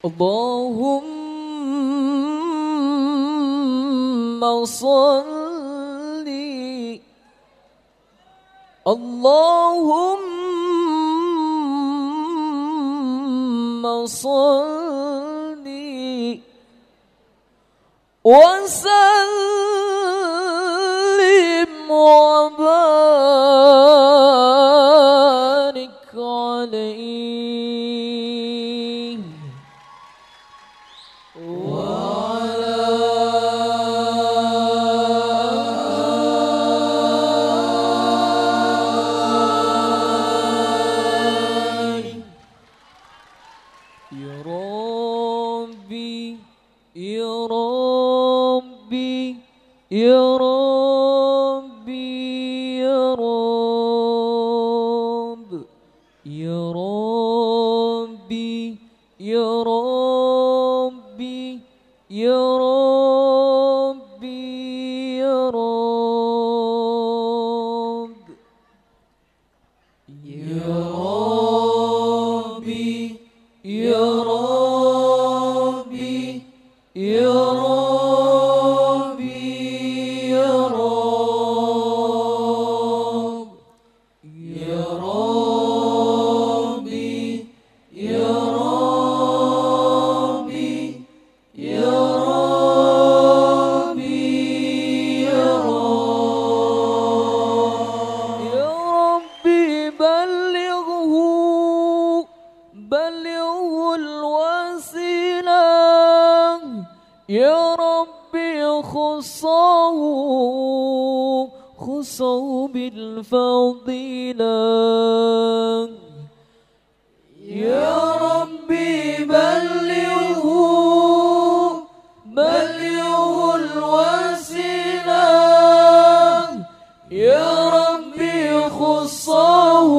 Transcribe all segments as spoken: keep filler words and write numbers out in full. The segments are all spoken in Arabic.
اللهم صل اللهم صل وسلم وبارك عليه وعلى آله. يا ربي يا ربي يا ربي يا رب يا ربي يا ربي يا ربي يا رب يا ربي يا ربي يا ربي يا رب يا ربي يا ربي يا ربي يا رب يا ربي بلغه بلغه الوسيلة يا ربي خصه خصه بالفضيلة يا ربي بلغه بلغه الوسيلة يا ربي خصه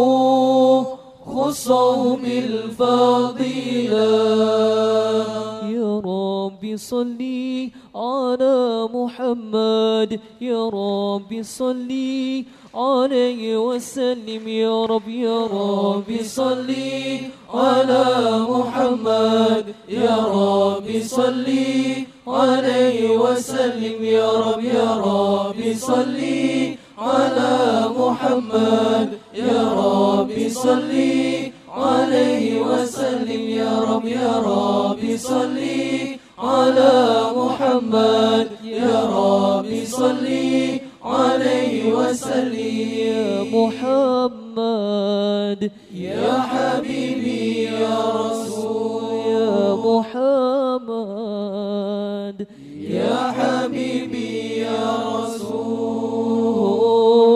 خصه بالفضيلة يا ربي صلي على محمد يا ربي صلي عليه وسلم يا رب يا ربي صلي على محمد يا ربي صلي عليه وسلم يا رب يا ربي صلي على محمد يا ربي صلي عليه وسلم يا رب يا ربي صلي على محمد يا ربي صلي عليه وسلم يا محمد يا حبيبي يا رسول يا محمد يا حبيبي يا رسول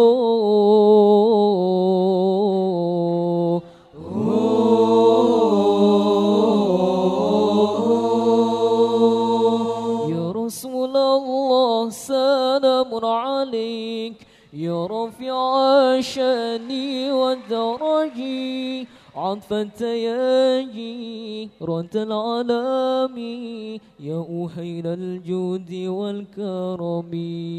سلام عليك يا رفيع شاني ودرجي عطفة ياجي رد العالم يا أهيل الجود والكرم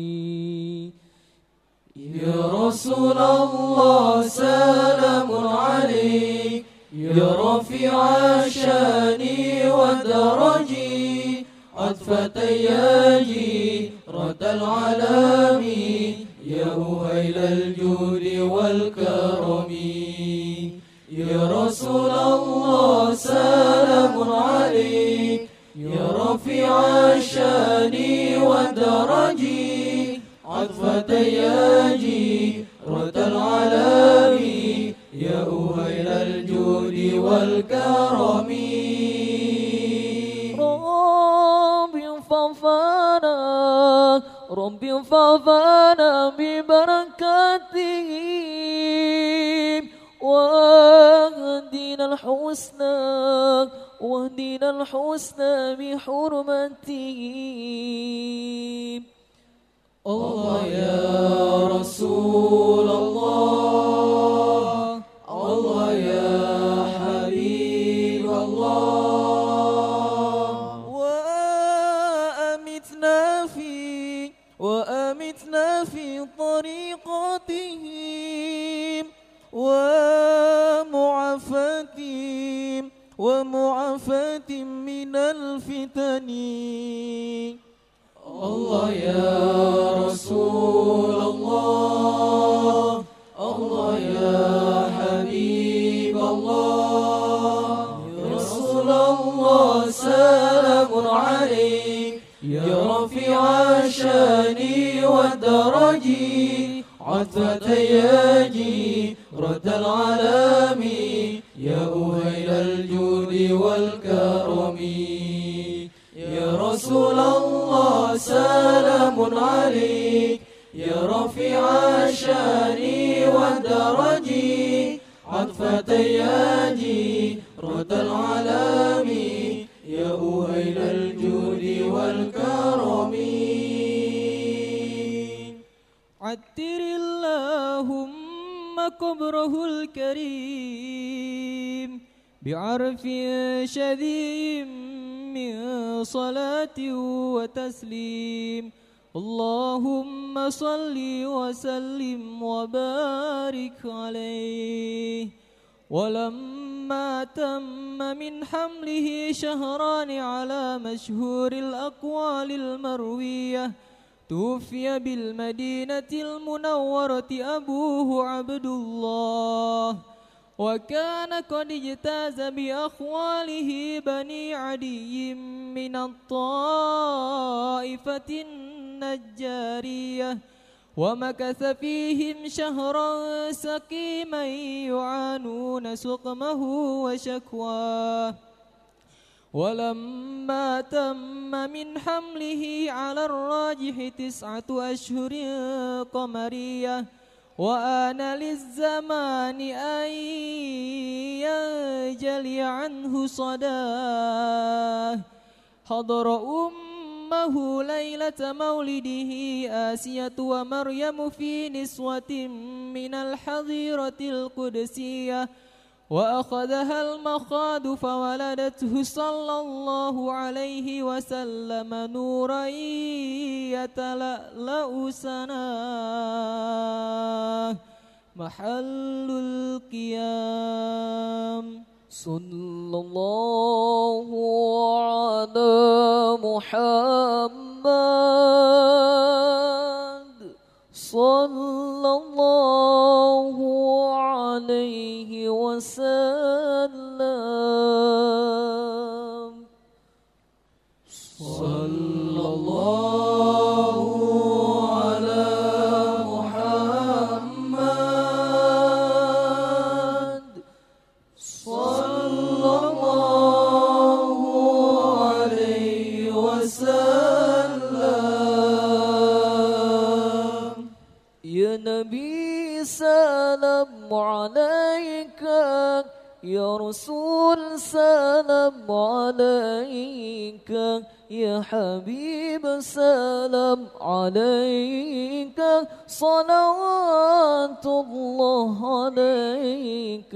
يا رسول الله سلام عليك يا رفيع شاني ودرجي عطفة ياجي رد العالم يا أهيل الجود والكرم يا رسول الله سلام عليك يا رفيع الشان والدرج عطفة ياجي رد العالم يا أهيل الجود والكرم فافانا ربي فافانا ببركاتهم واهدنا الحسنى واهدنا الحسنى بحرمتهم الله يا رسول الله الله يا حبيب الله وأمتنا في طريقتهم ومعافتهم ومعافتهم آفات من الفتن. الله يا رسول الله، الله يا حبيب الله، يا رسول الله سلام عليك، يا رفيع الشان والدرج، عطفة ياجي رد العالم، يا أهيل الجود والكرم. يا رسول الله سلام عليك، يا رفيع الشان والدرج، عطفة ياجي رد العالم، يا أهيل الجود والكرم. عتر اللهم قبره الكريم بعرف شديد من صلاة وتسليم. اللهم صل وسلم وبارك عليه. ولما تم من حمله شهران على مشهور الأقوال المروية توفي بالمدينة المنورة أبوه عبد الله، وكان قد اجتاز بأخواله بني عدي من الطائفة النجارية، ومكث فيهم شهرا سقيما يعانون سقمه وشكواه. ولما تم من حمله على الراجح تسعة أشهر قمرية، وآن للزمان أن ينجلي عنه صداه، حضر أمه ليلة مولده آسية ومريم في نسوة من الحظيرة القدسية، وأخذها المخاض فولدته صلى الله عليه وسلم نورا يتلألأ سناه محل القيام. صلى الله على محمد صلى الله عليه وسلم. صلى الله على محمد صلى الله عليه وسلم. يا نبي سلام عليك، يا رسول سلام عليك، يا حبيب سلام عليك، صلوات الله عليك.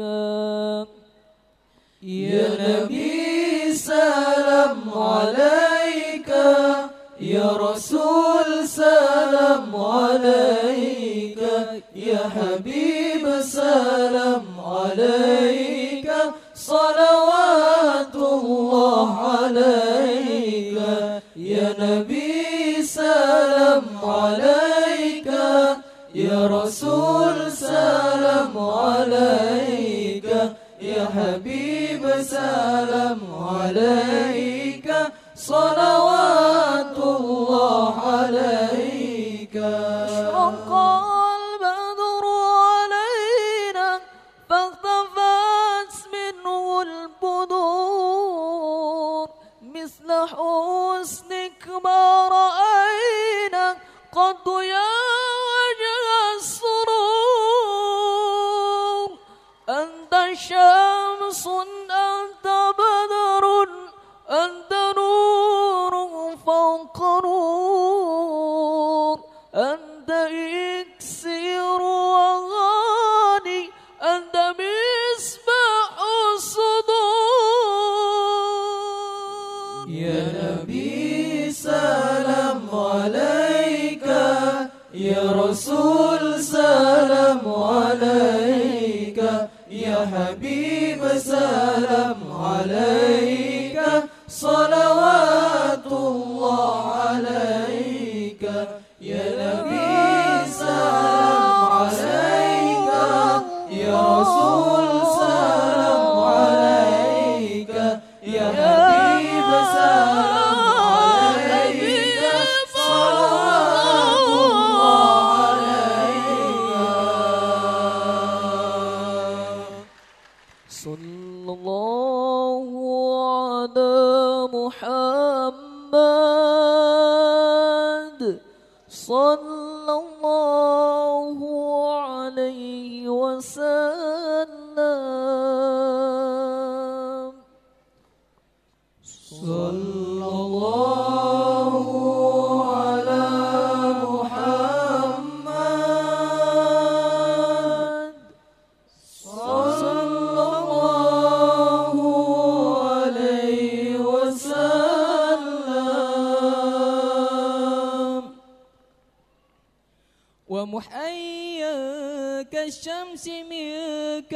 يا نبي سلام عليك، يا رسول سلام عليك، يا حبيب سلام عليك، صلوات الله عليك. يا نبي سلام عليك، يا رسول سلام عليك، يا حبيب سلام عليك، صلوات الله عليك. أشرق البدر علينا فاختفت منه البدور، مثل حسنك ما رأينا قد يا وجه السرور. أنت شمس أنت بدر أنت نور فوق نور، أنت إكسير وغاني، أنت مصباح الصدور. يا نبي سلام عليك، يا رسول سلام عليك، يا حبيب سلام عليك، صلى الله عليه وسلم صلى الله على محمد صلى الله عليه وسلم ومحيا كالشمس منك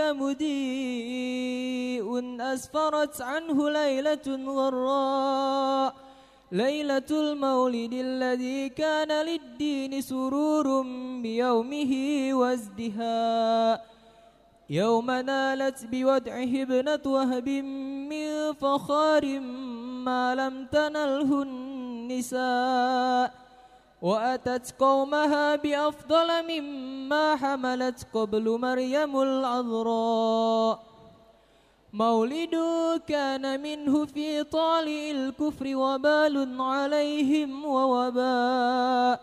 مضيء أسفرت عنه ليلة غراء ليلة المولد الذي كان للدين سرور بيومه وازدهاء يوم نالت بودعه ابنة وهب من فخار ما لم تنله النساء وأتت قومها بأفضل مما حملت قبل مريم العذراء مولد كان منه في طالع الكفر وبال عليهم ووباء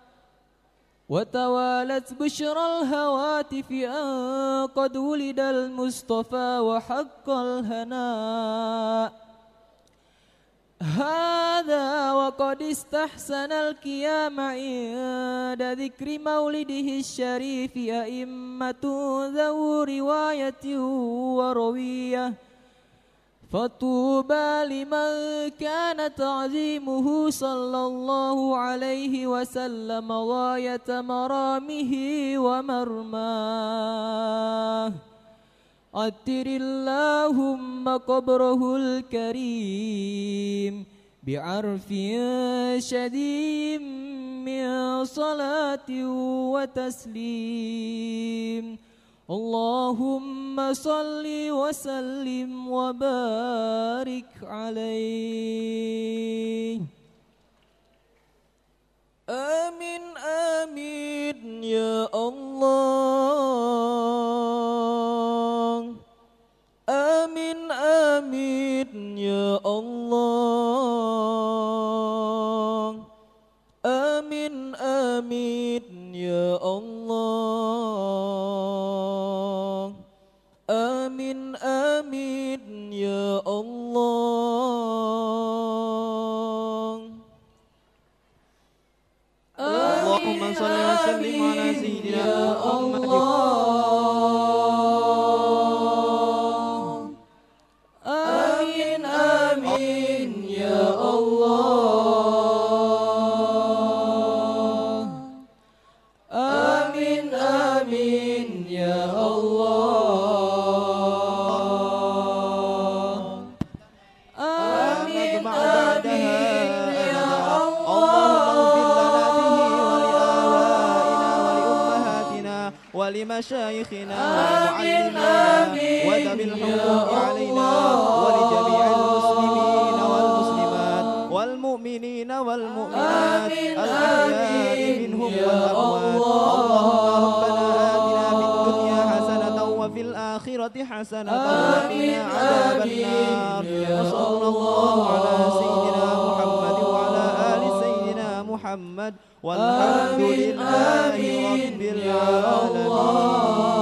وتوالت بشرى الهواتف أن قد ولد المصطفى وحق الهناء هذا وقد استحسن القيام عند ذكر مولده الشريف أئمة ذو رواية وروية فطوبى لمن كان تعظيمه صلى الله عليه وسلم غاية مرامه ومرماه عطر اللهم قبره الكريم بعرف شديد من صلاة وتسليم اللهم صل وسلم وبارك عليه آمين آمين يا الله آمين آمين يا الله آمين آمين يا الله آمين آمين يا الله اللهم صل وسلم على سيدنا محمد آمين آمين يا الله آمين آمين يا الله آمين آمين يا ولمشايخنا ومعلمينا وذوي الحقوق علينا ولجميع المسلمين والمسلمات والمؤمنين والمؤمنات الأحياء منهم والأموات اللهم ربنا آتنا في الدنيا حسنة وفي الآخرة حسنة وقنا عذاب النار وصلى الله على سيدنا محمد وعلى آل سيدنا محمد والحمد لله رب العالمين.